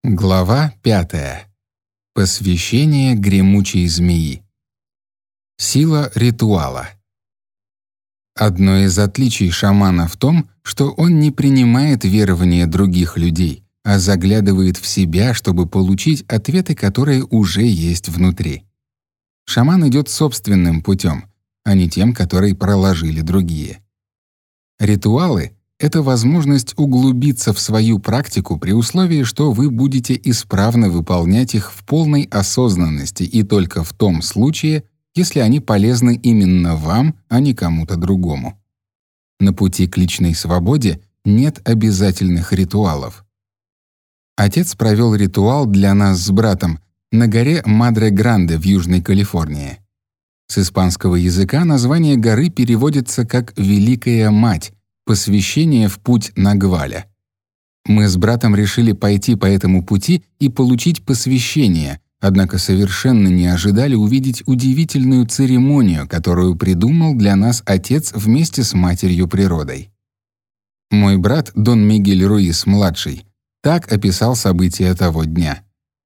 Глава 5. Посвящение гремучей змеи. Сила ритуала. Одно из отличий шамана в том, что он не принимает верования других людей, а заглядывает в себя, чтобы получить ответы, которые уже есть внутри. Шаман идет собственным путем, а не тем, который проложили другие. Ритуалы — это возможность углубиться в свою практику при условии, что вы будете исправно выполнять их в полной осознанности и только в том случае, если они полезны именно вам, а не кому-то другому. На пути к личной свободе нет обязательных ритуалов. Отец провел ритуал для нас с братом на горе Мадре-Гранде в Южной Калифорнии. С испанского языка название горы переводится как «Великая Мать», посвящение в путь Нагваля. Мы с братом решили пойти по этому пути и получить посвящение, однако совершенно не ожидали увидеть удивительную церемонию, которую придумал для нас отец вместе с матерью природой. Мой брат Дон Мигель Руис-младший так описал события того дня.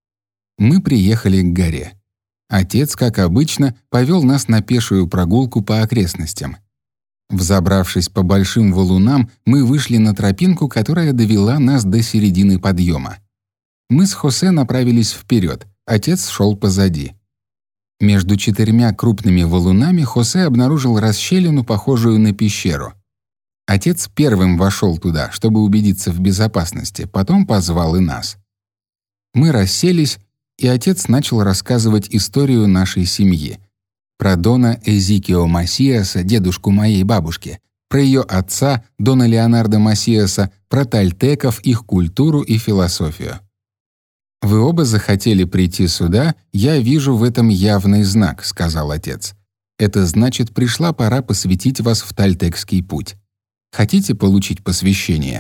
Мы приехали к горе. Отец, как обычно, повел нас на пешую прогулку по окрестностям. Взобравшись по большим валунам, мы вышли на тропинку, которая довела нас до середины подъема. Мы с Хосе направились вперед, отец шел позади. Между 4 крупными валунами Хосе обнаружил расщелину, похожую на пещеру. Отец первым вошел туда, чтобы убедиться в безопасности, потом позвал и нас. Мы расселись, и отец начал рассказывать историю нашей семьи. Про Дона Эзикио Масиаса, дедушку моей бабушки, про ее отца, Дона Леонардо Масиаса, про тальтеков, их культуру и философию. «Вы оба захотели прийти сюда, я вижу в этом явный знак», — сказал отец. «Это значит, пришла пора посвятить вас в тальтекский путь. Хотите получить посвящение?»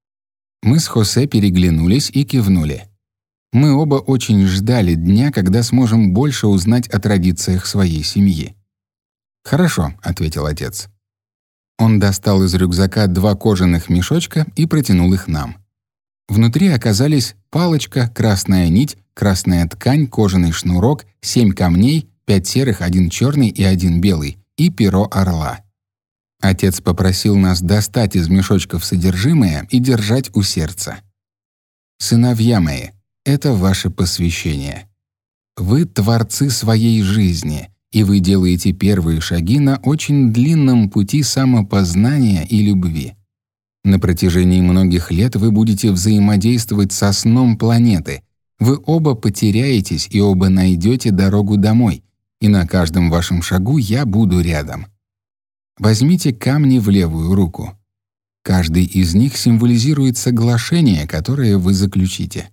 Мы с Хосе переглянулись и кивнули. Мы оба очень ждали дня, когда сможем больше узнать о традициях своей семьи. «Хорошо», — ответил отец. Он достал из рюкзака 2 кожаных мешочка и протянул их нам. Внутри оказались палочка, красная нить, красная ткань, кожаный шнурок, 7 камней, 5 серых, 1 черный и 1 белый, и перо орла. Отец попросил нас достать из мешочков содержимое и держать у сердца. «Сыновья мои, это ваше посвящение. Вы творцы своей жизни, и вы делаете первые шаги на очень длинном пути самопознания и любви. На протяжении многих лет вы будете взаимодействовать со сном планеты. Вы оба потеряетесь и оба найдете дорогу домой, и на каждом вашем шагу я буду рядом. Возьмите камни в левую руку. Каждый из них символизирует соглашение, которое вы заключите».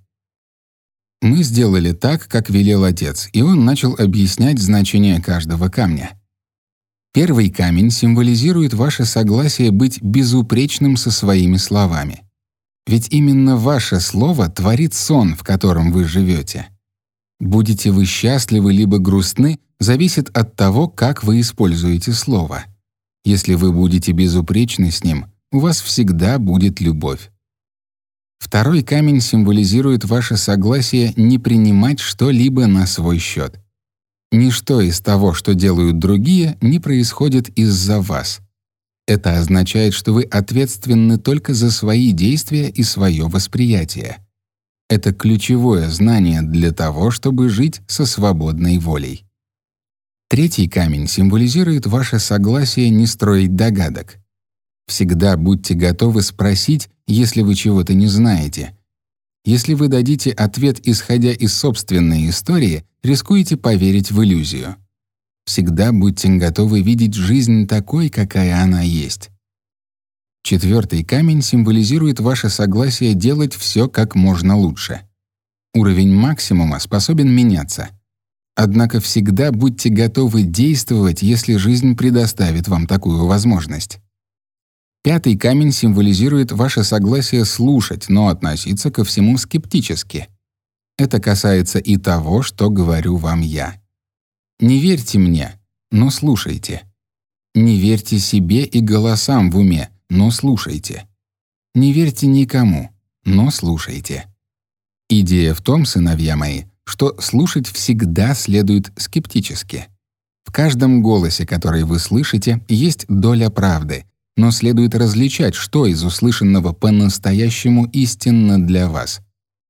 Мы сделали так, как велел отец, и он начал объяснять значение каждого камня. Первый камень символизирует ваше согласие быть безупречным со своими словами. Ведь именно ваше слово творит сон, в котором вы живете. Будете вы счастливы либо грустны, зависит от того, как вы используете слово. Если вы будете безупречны с ним, у вас всегда будет любовь. Второй камень символизирует ваше согласие не принимать что-либо на свой счет. Ничто из того, что делают другие, не происходит из-за вас. Это означает, что вы ответственны только за свои действия и свое восприятие. Это ключевое знание для того, чтобы жить со свободной волей. Третий камень символизирует ваше согласие не строить догадок. Всегда будьте готовы спросить, если вы чего-то не знаете. Если вы дадите ответ, исходя из собственной истории, рискуете поверить в иллюзию. Всегда будьте готовы видеть жизнь такой, какая она есть. Четвертый камень символизирует ваше согласие делать все как можно лучше. Уровень максимума способен меняться. Однако всегда будьте готовы действовать, если жизнь предоставит вам такую возможность. Пятый камень символизирует ваше согласие слушать, но относиться ко всему скептически. Это касается и того, что говорю вам я. Не верьте мне, но слушайте. Не верьте себе и голосам в уме, но слушайте. Не верьте никому, но слушайте. Идея в том, сыновья мои, что слушать всегда следует скептически. В каждом голосе, который вы слышите, есть доля правды, но следует различать, что из услышанного по-настоящему истинно для вас.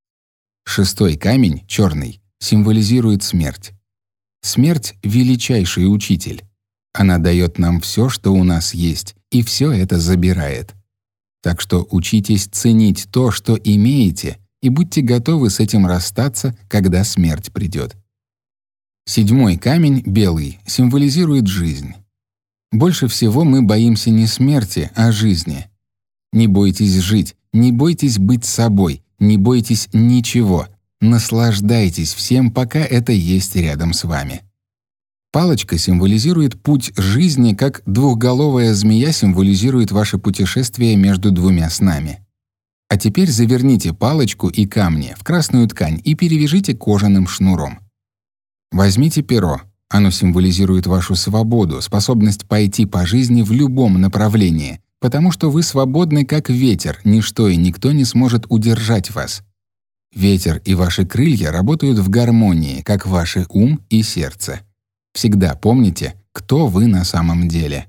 6-й камень, черный, символизирует смерть. Смерть — величайший учитель. Она дает нам все, что у нас есть, и все это забирает. Так что учитесь ценить то, что имеете, и будьте готовы с этим расстаться, когда смерть придет. 7-й камень, белый, символизирует жизнь. Больше всего мы боимся не смерти, а жизни. Не бойтесь жить, не бойтесь быть собой, не бойтесь ничего. Наслаждайтесь всем, пока это есть рядом с вами. Палочка символизирует путь жизни, как двухголовая змея символизирует ваше путешествие между двумя снами. А теперь заверните палочку и камни в красную ткань и перевяжите кожаным шнуром. Возьмите перо. Оно символизирует вашу свободу, способность пойти по жизни в любом направлении, потому что вы свободны как ветер, ничто и никто не сможет удержать вас. Ветер и ваши крылья работают в гармонии, как ваши ум и сердце. Всегда помните, кто вы на самом деле.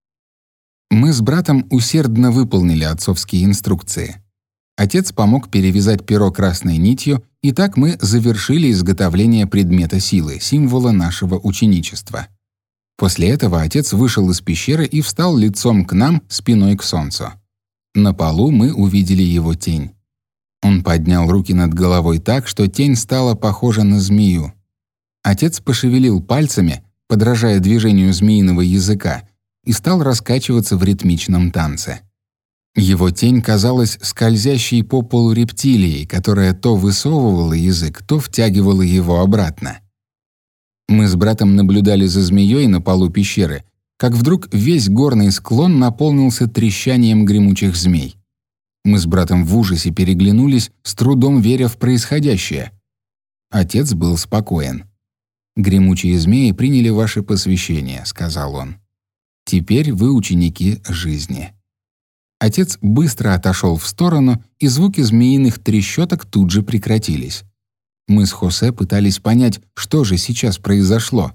Мы с братом усердно выполнили отцовские инструкции. Отец помог перевязать перо красной нитью, и так мы завершили изготовление предмета силы, символа нашего ученичества. После этого отец вышел из пещеры и встал лицом к нам, спиной к солнцу. На полу мы увидели его тень. Он поднял руки над головой так, что тень стала похожа на змею. Отец пошевелил пальцами, подражая движению змеиного языка, и стал раскачиваться в ритмичном танце. Его тень казалась скользящей по полу рептилией, которая то высовывала язык, то втягивала его обратно. Мы с братом наблюдали за змеей на полу пещеры, как вдруг весь горный склон наполнился трещанием гремучих змей. Мы с братом в ужасе переглянулись, с трудом веря в происходящее. Отец был спокоен. «Гремучие змеи приняли ваше посвящение», — сказал он. «Теперь вы ученики жизни». Отец быстро отошел в сторону, и звуки змеиных трещоток тут же прекратились. Мы с Хосе пытались понять, что же сейчас произошло.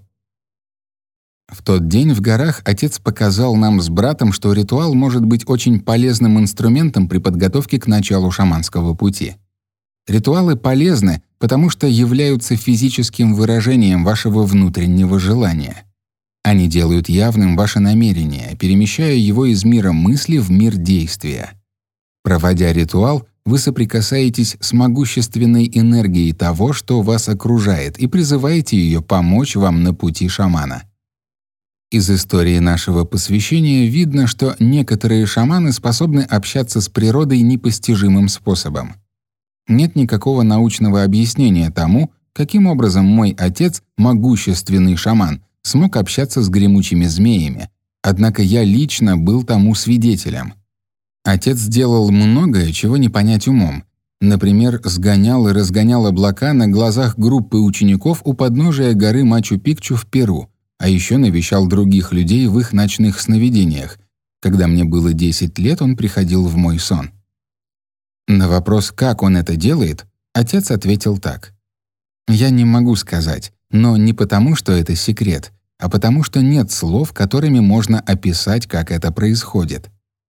В тот день в горах отец показал нам с братом, что ритуал может быть очень полезным инструментом при подготовке к началу шаманского пути. Ритуалы полезны, потому что являются физическим выражением вашего внутреннего желания. Они делают явным ваше намерение, перемещая его из мира мысли в мир действия. Проводя ритуал, вы соприкасаетесь с могущественной энергией того, что вас окружает, и призываете ее помочь вам на пути шамана. Из истории нашего посвящения видно, что некоторые шаманы способны общаться с природой непостижимым способом. Нет никакого научного объяснения тому, каким образом мой отец, могущественный шаман, смог общаться с гремучими змеями, однако я лично был тому свидетелем. Отец сделал многое, чего не понять умом. Например, сгонял и разгонял облака на глазах группы учеников у подножия горы Мачу-Пикчу в Перу, а еще навещал других людей в их ночных сновидениях. Когда мне было 10 лет, он приходил в мой сон. На вопрос, как он это делает, отец ответил так. «Я не могу сказать, но не потому, что это секрет, а потому, что нет слов, которыми можно описать, как это происходит».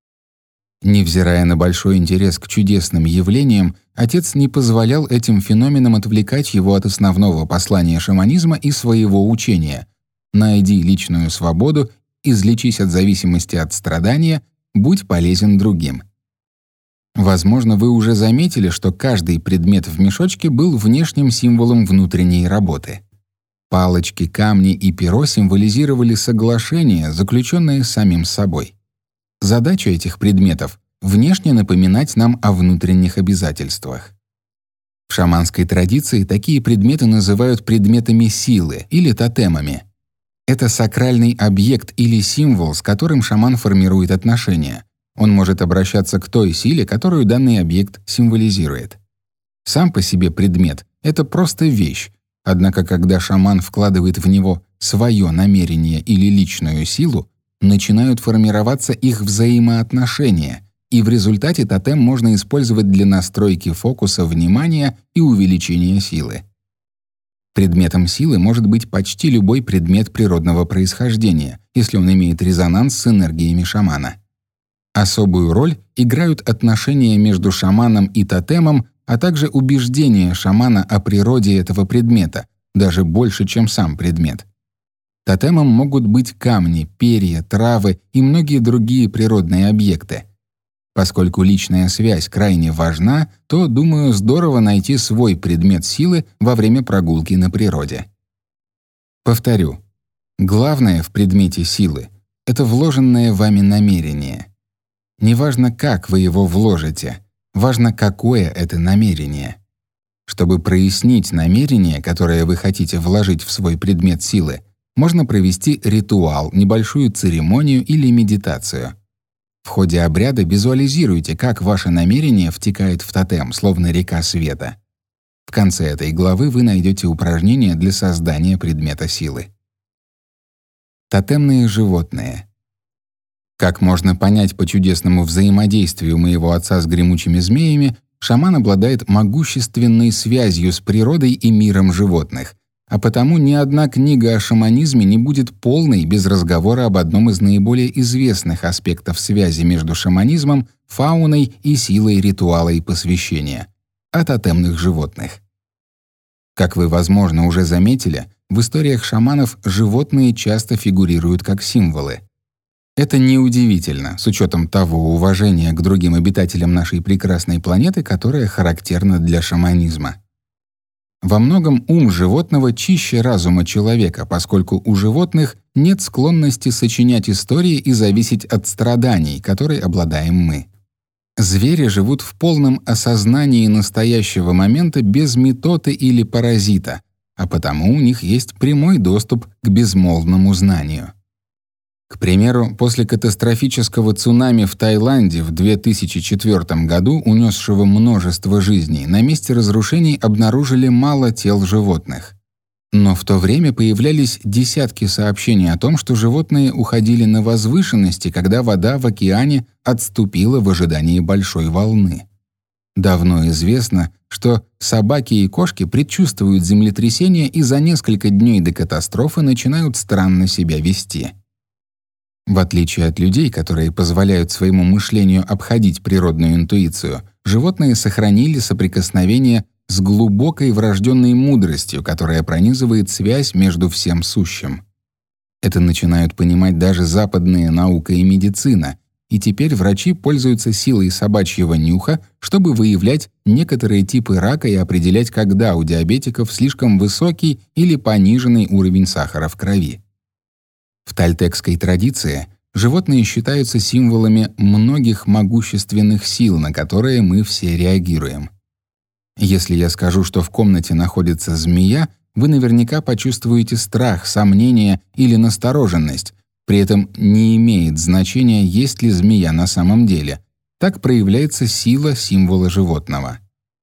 Невзирая на большой интерес к чудесным явлениям, отец не позволял этим феноменам отвлекать его от основного послания шаманизма и своего учения: «Найди личную свободу, излечись от зависимости от страдания, будь полезен другим». Возможно, вы уже заметили, что каждый предмет в мешочке был внешним символом внутренней работы. Палочки, камни и перо символизировали соглашение, заключенное с самим собой. Задача этих предметов — внешне напоминать нам о внутренних обязательствах. В шаманской традиции такие предметы называют предметами силы или тотемами. Это сакральный объект или символ, с которым шаман формирует отношения. Он может обращаться к той силе, которую данный объект символизирует. Сам по себе предмет — это просто вещь, однако когда шаман вкладывает в него свое намерение или личную силу, начинают формироваться их взаимоотношения, и в результате тотем можно использовать для настройки фокуса внимания и увеличения силы. Предметом силы может быть почти любой предмет природного происхождения, если он имеет резонанс с энергиями шамана. Особую роль играют отношения между шаманом и тотемом, а также убеждения шамана о природе этого предмета, даже больше, чем сам предмет. Тотемом могут быть камни, перья, травы и многие другие природные объекты. Поскольку личная связь крайне важна, то, думаю, здорово найти свой предмет силы во время прогулки на природе. Повторю, главное в предмете силы — это вложенное вами намерение. Неважно, как вы его вложите, важно, какое это намерение. Чтобы прояснить намерение, которое вы хотите вложить в свой предмет силы, можно провести ритуал, небольшую церемонию или медитацию. В ходе обряда визуализируйте, как ваше намерение втекает в тотем, словно река света. В конце этой главы вы найдете упражнения для создания предмета силы. Тотемные животные. Как можно понять по чудесному взаимодействию моего отца с гремучими змеями, шаман обладает могущественной связью с природой и миром животных, а потому ни одна книга о шаманизме не будет полной без разговора об одном из наиболее известных аспектов связи между шаманизмом, фауной и силой ритуала и посвящения — о тотемных животных. Как вы, возможно, уже заметили, в историях шаманов животные часто фигурируют как символы. Это неудивительно, с учетом того уважения к другим обитателям нашей прекрасной планеты, которое характерно для шаманизма. Во многом ум животного чище разума человека, поскольку у животных нет склонности сочинять истории и зависеть от страданий, которой обладаем мы. Звери живут в полном осознании настоящего момента без методы или паразита, а потому у них есть прямой доступ к безмолвному знанию. К примеру, после катастрофического цунами в Таиланде в 2004 году, унесшего множество жизней, на месте разрушений обнаружили мало тел животных. Но в то время появлялись десятки сообщений о том, что животные уходили на возвышенности, когда вода в океане отступила в ожидании большой волны. Давно известно, что собаки и кошки предчувствуют землетрясение и за несколько дней до катастрофы начинают странно себя вести. В отличие от людей, которые позволяют своему мышлению обходить природную интуицию, животные сохранили соприкосновение с глубокой врожденной мудростью, которая пронизывает связь между всем сущим. Это начинают понимать даже западная наука и медицина, и теперь врачи пользуются силой собачьего нюха, чтобы выявлять некоторые типы рака и определять, когда у диабетиков слишком высокий или пониженный уровень сахара в крови. В тольтекской традиции животные считаются символами многих могущественных сил, на которые мы все реагируем. Если я скажу, что в комнате находится змея, вы наверняка почувствуете страх, сомнение или настороженность. При этом не имеет значения, есть ли змея на самом деле. Так проявляется сила символа животного.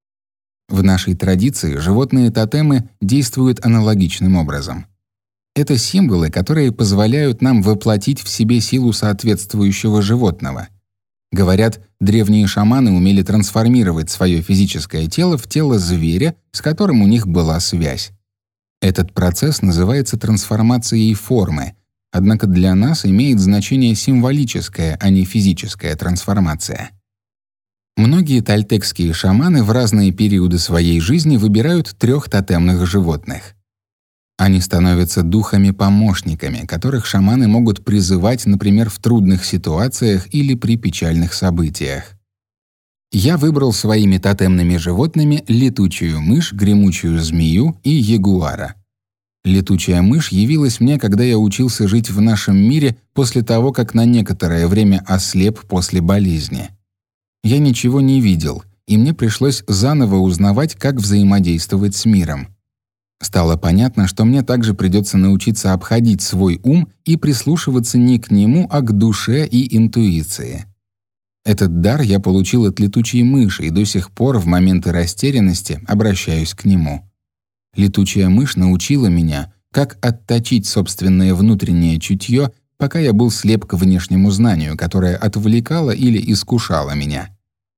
В нашей традиции животные тотемы действуют аналогичным образом. Это символы, которые позволяют нам воплотить в себе силу соответствующего животного. Говорят, древние шаманы умели трансформировать свое физическое тело в тело зверя, с которым у них была связь. Этот процесс называется трансформацией формы, однако для нас имеет значение символическая, а не физическая трансформация. Многие тольтекские шаманы в разные периоды своей жизни выбирают 3 тотемных животных. Они становятся духами-помощниками, которых шаманы могут призывать, например, в трудных ситуациях или при печальных событиях. Я выбрал своими тотемными животными летучую мышь, гремучую змею и ягуара. Летучая мышь явилась мне, когда я учился жить в нашем мире после того, как на некоторое время ослеп после болезни. Я ничего не видел, и мне пришлось заново узнавать, как взаимодействовать с миром. Стало понятно, что мне также придется научиться обходить свой ум и прислушиваться не к нему, а к душе и интуиции. Этот дар я получил от летучей мыши и до сих пор в моменты растерянности обращаюсь к нему. Летучая мышь научила меня, как отточить собственное внутреннее чутье, пока я был слеп к внешнему знанию, которое отвлекало или искушало меня.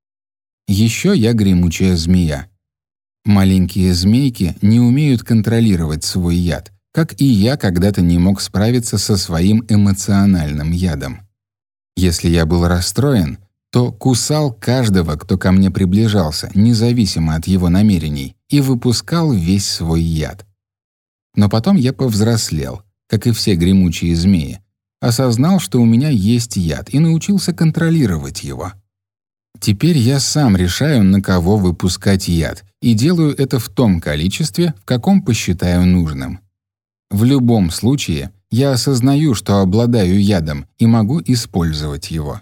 Еще я гремучая змея. Маленькие змейки не умеют контролировать свой яд, как и я когда-то не мог справиться со своим эмоциональным ядом. Если я был расстроен, то кусал каждого, кто ко мне приближался, независимо от его намерений, и выпускал весь свой яд. Но потом я повзрослел, как и все гремучие змеи, осознал, что у меня есть яд, и научился контролировать его. Теперь я сам решаю, на кого выпускать яд, и делаю это в том количестве, в каком посчитаю нужным. В любом случае, я осознаю, что обладаю ядом и могу использовать его.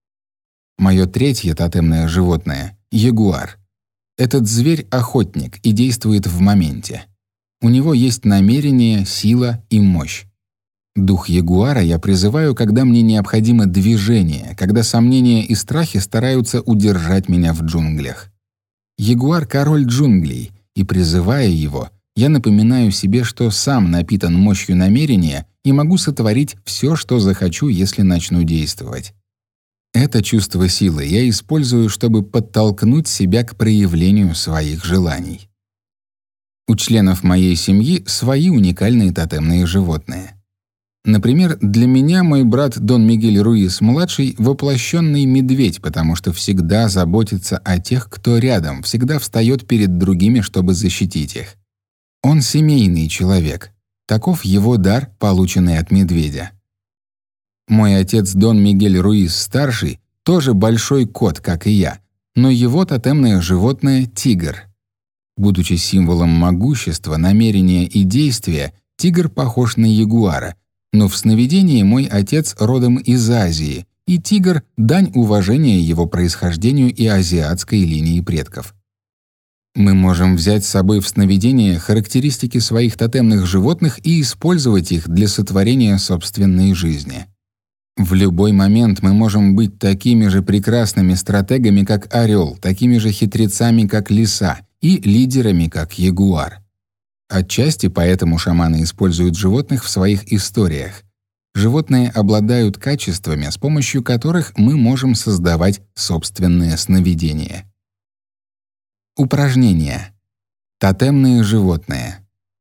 Мое третье тотемное животное — ягуар. Этот зверь — охотник и действует в моменте. У него есть намерение, сила и мощь. Дух ягуара я призываю, когда мне необходимо движение, когда сомнения и страхи стараются удержать меня в джунглях. Ягуар — король джунглей, и, призывая его, я напоминаю себе, что сам напитан мощью намерения и могу сотворить все, что захочу, если начну действовать. Это чувство силы я использую, чтобы подтолкнуть себя к проявлению своих желаний. У членов моей семьи свои уникальные тотемные животные. Например, для меня мой брат Дон Мигель Руис-младший — воплощенный медведь, потому что всегда заботится о тех, кто рядом, всегда встает перед другими, чтобы защитить их. Он семейный человек. Таков его дар, полученный от медведя. Мой отец Дон Мигель Руис-старший тоже большой кот, как и я, но его тотемное животное — тигр. Будучи символом могущества, намерения и действия, тигр похож на ягуара, но в сновидении мой отец родом из Азии, и тигр — дань уважения его происхождению и азиатской линии предков. Мы можем взять с собой в сновидение характеристики своих тотемных животных и использовать их для сотворения собственной жизни. В любой момент мы можем быть такими же прекрасными стратегами, как орел, такими же хитрецами, как лиса, и лидерами, как ягуар. Отчасти поэтому шаманы используют животных в своих историях. Животные обладают качествами, с помощью которых мы можем создавать собственные сновидения. Упражнения. Тотемные животные.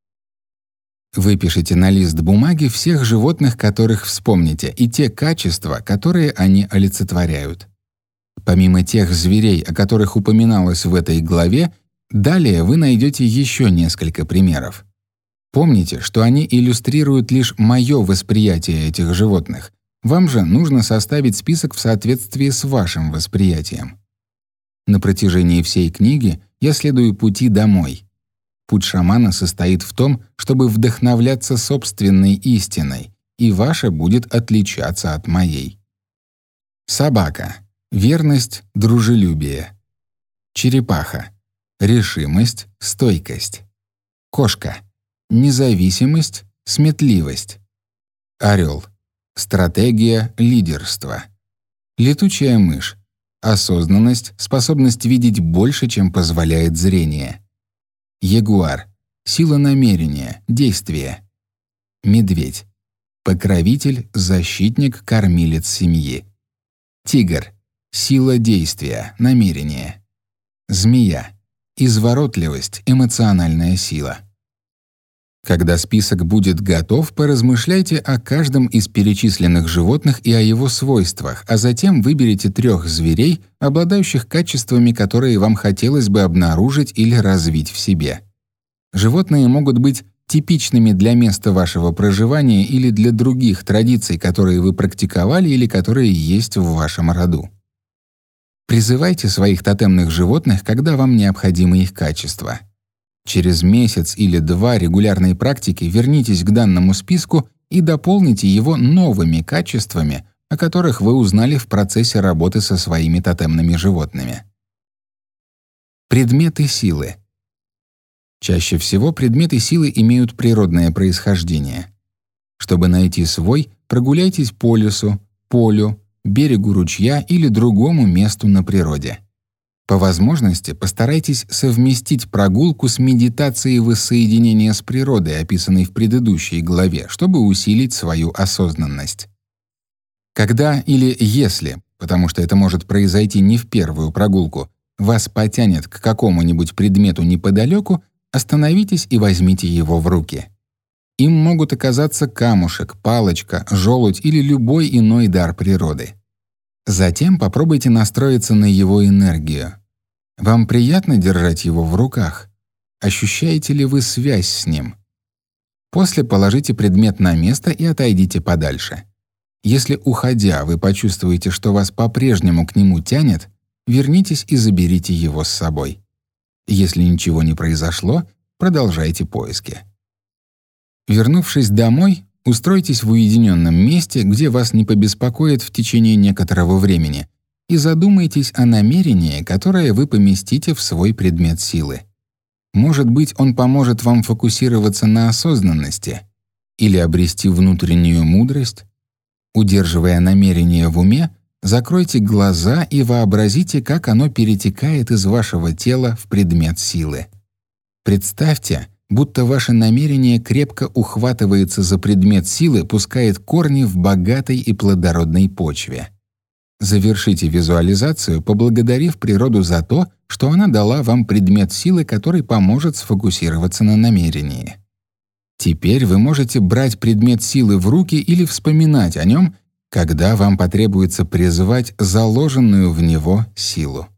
Выпишите на лист бумаги всех животных, которых вспомните, и те качества, которые они олицетворяют. Помимо тех зверей, о которых упоминалось в этой главе, далее вы найдете еще несколько примеров. Помните, что они иллюстрируют лишь мое восприятие этих животных. Вам же нужно составить список в соответствии с вашим восприятием. На протяжении всей книги я следую пути домой. Путь шамана состоит в том, чтобы вдохновляться собственной истиной, и ваша будет отличаться от моей. Собака. Верность, дружелюбие. Черепаха. Решимость, стойкость. Кошка. Независимость, сметливость. Орел. Стратегия, лидерство. Летучая мышь. Осознанность, способность видеть больше, чем позволяет зрение. Ягуар. Сила намерения, действия. Медведь. Покровитель, защитник, кормилец семьи. Тигр. Сила действия, намерения. Змея. Изворотливость, эмоциональная сила. Когда список будет готов, поразмышляйте о каждом из перечисленных животных и о его свойствах, а затем выберите 3 зверей, обладающих качествами, которые вам хотелось бы обнаружить или развить в себе. Животные могут быть типичными для места вашего проживания или для других традиций, которые вы практиковали или которые есть в вашем роду. Призывайте своих тотемных животных, когда вам необходимы их качества. Через месяц или 2 регулярной практики вернитесь к данному списку и дополните его новыми качествами, о которых вы узнали в процессе работы со своими тотемными животными. Предметы силы. Чаще всего предметы силы имеют природное происхождение. Чтобы найти свой, прогуляйтесь по лесу, полю, берегу ручья или другому месту на природе. По возможности постарайтесь совместить прогулку с медитацией воссоединения с природой, описанной в предыдущей главе, чтобы усилить свою осознанность. Когда или если, потому что это может произойти не в первую прогулку, вас потянет к какому-нибудь предмету неподалеку, остановитесь и возьмите его в руки. Им могут оказаться камушек, палочка, желудь или любой иной дар природы. Затем попробуйте настроиться на его энергию. Вам приятно держать его в руках? Ощущаете ли вы связь с ним? После положите предмет на место и отойдите подальше. Если, уходя, вы почувствуете, что вас по-прежнему к нему тянет, вернитесь и заберите его с собой. Если ничего не произошло, продолжайте поиски. Вернувшись домой, устройтесь в уединенном месте, где вас не побеспокоит в течение некоторого времени, и задумайтесь о намерении, которое вы поместите в свой предмет силы. Может быть, он поможет вам фокусироваться на осознанности или обрести внутреннюю мудрость. Удерживая намерение в уме, закройте глаза и вообразите, как оно перетекает из вашего тела в предмет силы. Представьте, будто ваше намерение крепко ухватывается за предмет силы, пускает корни в богатой и плодородной почве. Завершите визуализацию, поблагодарив природу за то, что она дала вам предмет силы, который поможет сфокусироваться на намерении. Теперь вы можете брать предмет силы в руки или вспоминать о нем, когда вам потребуется призвать заложенную в него силу.